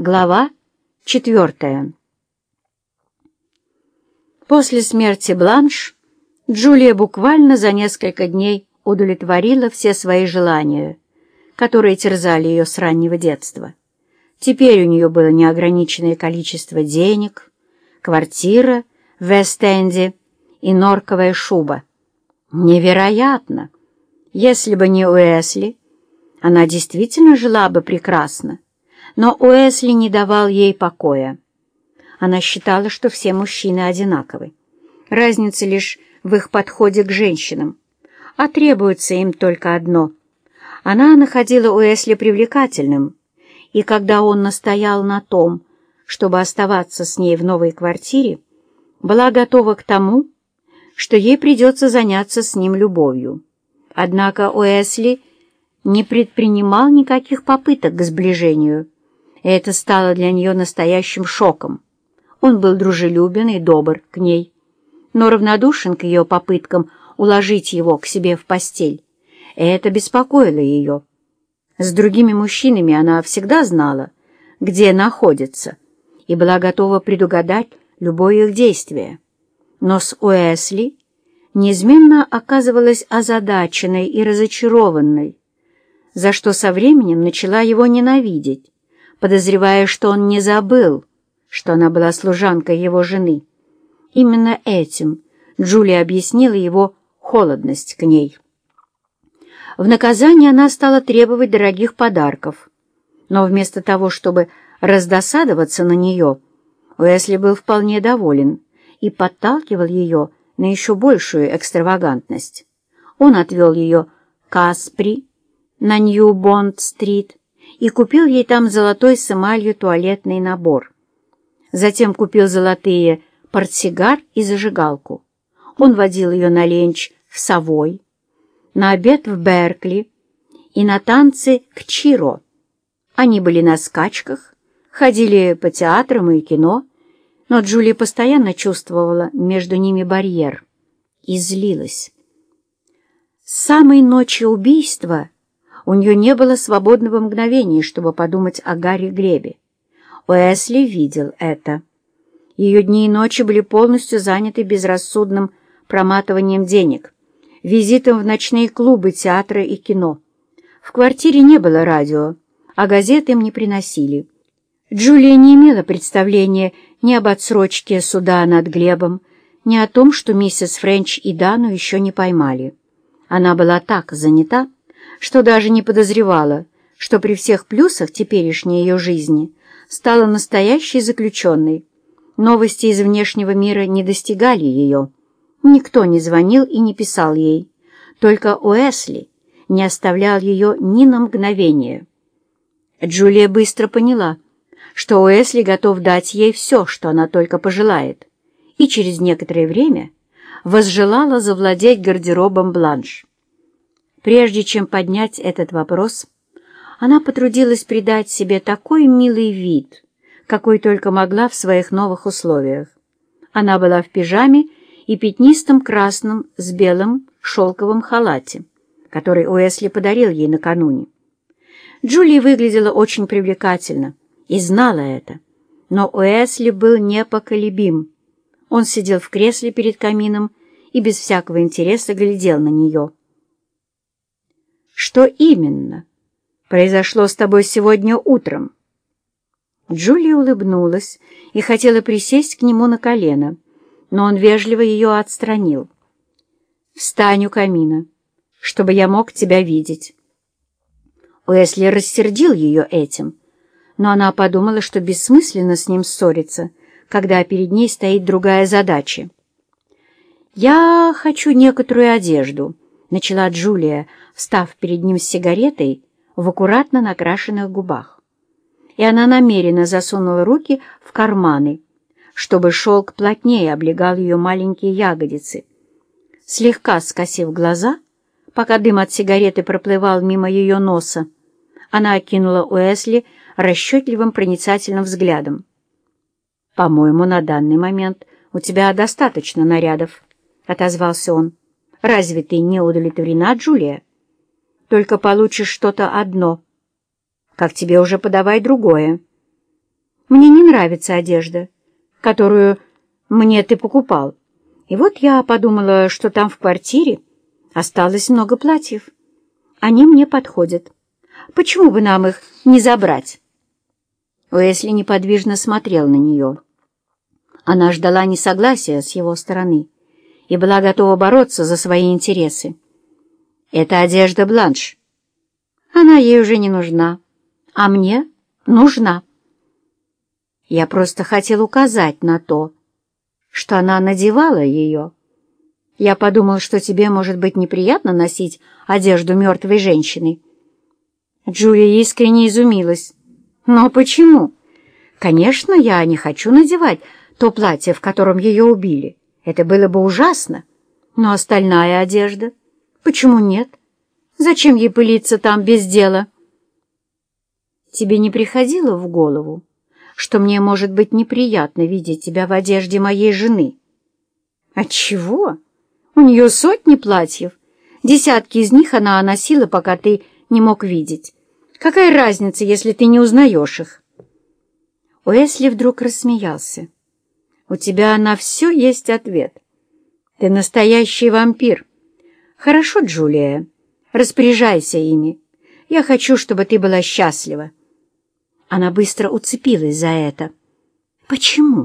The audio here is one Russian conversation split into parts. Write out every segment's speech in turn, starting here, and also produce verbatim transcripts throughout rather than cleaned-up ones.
Глава четвертая. После смерти Бланш Джулия буквально за несколько дней удовлетворила все свои желания, которые терзали ее с раннего детства. Теперь у нее было неограниченное количество денег, квартира в Вест-Энде и норковая шуба. Невероятно! Если бы не Уэсли, она действительно жила бы прекрасно. Но Уэсли не давал ей покоя. Она считала, что все мужчины одинаковы. Разница лишь в их подходе к женщинам, а требуется им только одно. Она находила Уэсли привлекательным, и когда он настоял на том, чтобы оставаться с ней в новой квартире, была готова к тому, что ей придется заняться с ним любовью. Однако Уэсли не предпринимал никаких попыток к сближению, и это стало для нее настоящим шоком. Он был дружелюбен и добр к ней, но равнодушен к ее попыткам уложить его к себе в постель, и это беспокоило ее. С другими мужчинами она всегда знала, где находится, и была готова предугадать любое их действие. Но с Уэсли неизменно оказывалась озадаченной и разочарованной, за что со временем начала его ненавидеть, подозревая, что он не забыл, что она была служанкой его жены. Именно этим Джулия объяснила его холодность к ней. В наказание она стала требовать дорогих подарков, но вместо того, чтобы раздосадоваться на нее, Уэсли был вполне доволен и подталкивал ее на еще большую экстравагантность. Он отвел ее к Аспри на Нью-Бонд-стрит и купил ей там золотой с эмалью туалетный набор. Затем купил золотые портсигар и зажигалку. Он водил ее на ленч в Совой, на обед в Беркли и на танцы к Чиро. Они были на скачках, ходили по театрам и кино, но Джулия постоянно чувствовала между ними барьер и злилась. С самой ночи убийства у нее не было свободного мгновения, чтобы подумать о Гарри Глебе. Уэсли видел это. Ее дни и ночи были полностью заняты безрассудным проматыванием денег, визитом в ночные клубы, театры и кино. В квартире не было радио, а газеты им не приносили. Джулия не имела представления ни об отсрочке суда над Глебом, ни о том, что миссис Френч и Дану еще не поймали. Она была так занята, что даже не подозревала, что при всех плюсах теперешней ее жизни стала настоящей заключенной. Новости из внешнего мира не достигали ее. Никто не звонил и не писал ей. Только Уэсли не оставлял ее ни на мгновение. Джулия быстро поняла, что Уэсли готов дать ей все, что она только пожелает, и через некоторое время возжелала завладеть гардеробом Бланш. Прежде чем поднять этот вопрос, она потрудилась придать себе такой милый вид, какой только могла в своих новых условиях. Она была в пижаме и пятнистом красном с белым шелковом халате, который Уэсли подарил ей накануне. Джулия выглядела очень привлекательно и знала это, но Уэсли был непоколебим. Он сидел в кресле перед камином и без всякого интереса глядел на нее. «Что именно произошло с тобой сегодня утром?» Джулия улыбнулась и хотела присесть к нему на колено, но он вежливо ее отстранил. «Встань у камина, чтобы я мог тебя видеть». Уэсли рассердил ее этим, но она подумала, что бессмысленно с ним ссориться, когда перед ней стоит другая задача. «Я хочу некоторую одежду», — начала Джулия, встав перед ним с сигаретой в аккуратно накрашенных губах. И она намеренно засунула руки в карманы, чтобы шелк плотнее облегал ее маленькие ягодицы. Слегка скосив глаза, пока дым от сигареты проплывал мимо ее носа, она окинула Уэсли расчетливым проницательным взглядом. «По-моему, на данный момент у тебя достаточно нарядов», — отозвался он. «Разве ты не удовлетворена, Джулия? Только получишь что-то одно. Как тебе уже подавай другое». Мне не нравится одежда, которую мне ты покупал. И вот я подумала, что там в квартире осталось много платьев. Они мне подходят. Почему бы нам их не забрать?» Уэсли неподвижно смотрел на нее. Она ждала несогласия с его стороны и была готова бороться за свои интересы. «Это одежда Бланш. Она ей уже не нужна, а мне нужна. Я просто хотел указать на то, что она надевала ее. Я подумал, что тебе может быть неприятно носить одежду мертвой женщины». Джулия искренне изумилась. «Но почему? Конечно, я не хочу надевать то платье, в котором ее убили. Это было бы ужасно. Но остальная одежда? Почему нет? Зачем ей пылиться там без дела?» «Тебе не приходило в голову, что мне может быть неприятно видеть тебя в одежде моей жены?» «Отчего? У нее сотни платьев. Десятки из них она носила, пока ты не мог видеть. Какая разница, если ты не узнаешь их?» Уэсли вдруг рассмеялся. «У тебя на все есть ответ. Ты настоящий вампир. Хорошо, Джулия, распоряжайся ими. Я хочу, чтобы ты была счастлива». Она быстро уцепилась за это. «Почему?»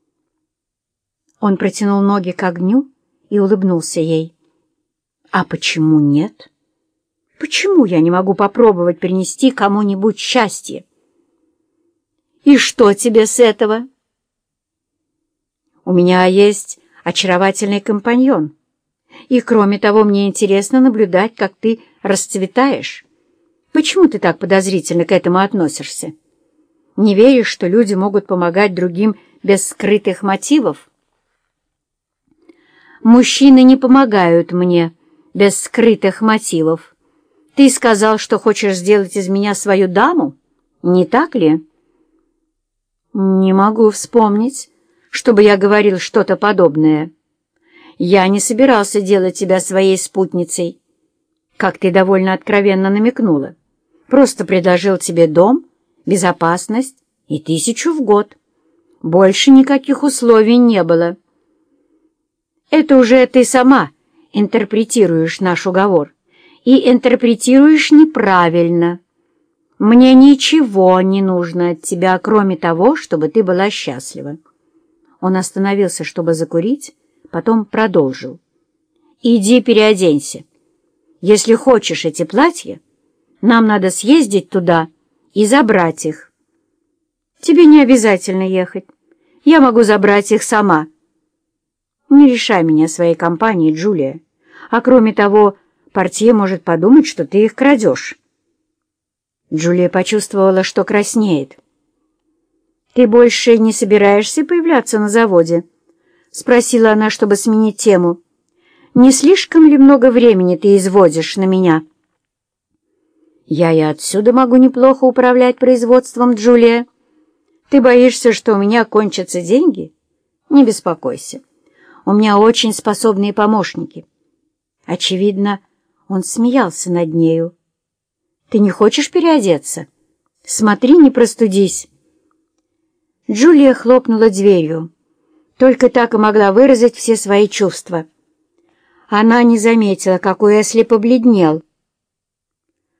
Он протянул ноги к огню и улыбнулся ей. «А почему нет? Почему я не могу попробовать принести кому-нибудь счастье?» «И что тебе с этого?» «У меня есть очаровательный компаньон. И, кроме того, мне интересно наблюдать, как ты расцветаешь. Почему ты так подозрительно к этому относишься? Не веришь, что люди могут помогать другим без скрытых мотивов?» «Мужчины не помогают мне без скрытых мотивов. Ты сказал, что хочешь сделать из меня свою даму, не так ли?» «Не могу вспомнить, чтобы я говорил что-то подобное. Я не собирался делать тебя своей спутницей, как ты довольно откровенно намекнула. Просто предложил тебе дом, безопасность и тысячу в год. Больше никаких условий не было». «Это уже ты сама интерпретируешь наш уговор, и интерпретируешь неправильно. Мне ничего не нужно от тебя, кроме того, чтобы ты была счастлива». Он остановился, чтобы закурить, потом продолжил. «Иди переоденься. Если хочешь эти платья, нам надо съездить туда и забрать их. Тебе не обязательно ехать. Я могу забрать их сама. Не лишай меня своей компании, Джулия. А кроме того, портье может подумать, что ты их крадешь». Джулия почувствовала, что краснеет. «Ты больше не собираешься появляться на заводе?» — спросила она, чтобы сменить тему. «Не слишком ли много времени ты изводишь на меня?» «Я и отсюда могу неплохо управлять производством, Джулия. Ты боишься, что у меня кончатся деньги? Не беспокойся. У меня очень способные помощники». Очевидно, он смеялся над нею. «Ты не хочешь переодеться? Смотри, не простудись». Джулия хлопнула дверью. Только так и могла выразить все свои чувства. Она не заметила, как Уэсли побледнел,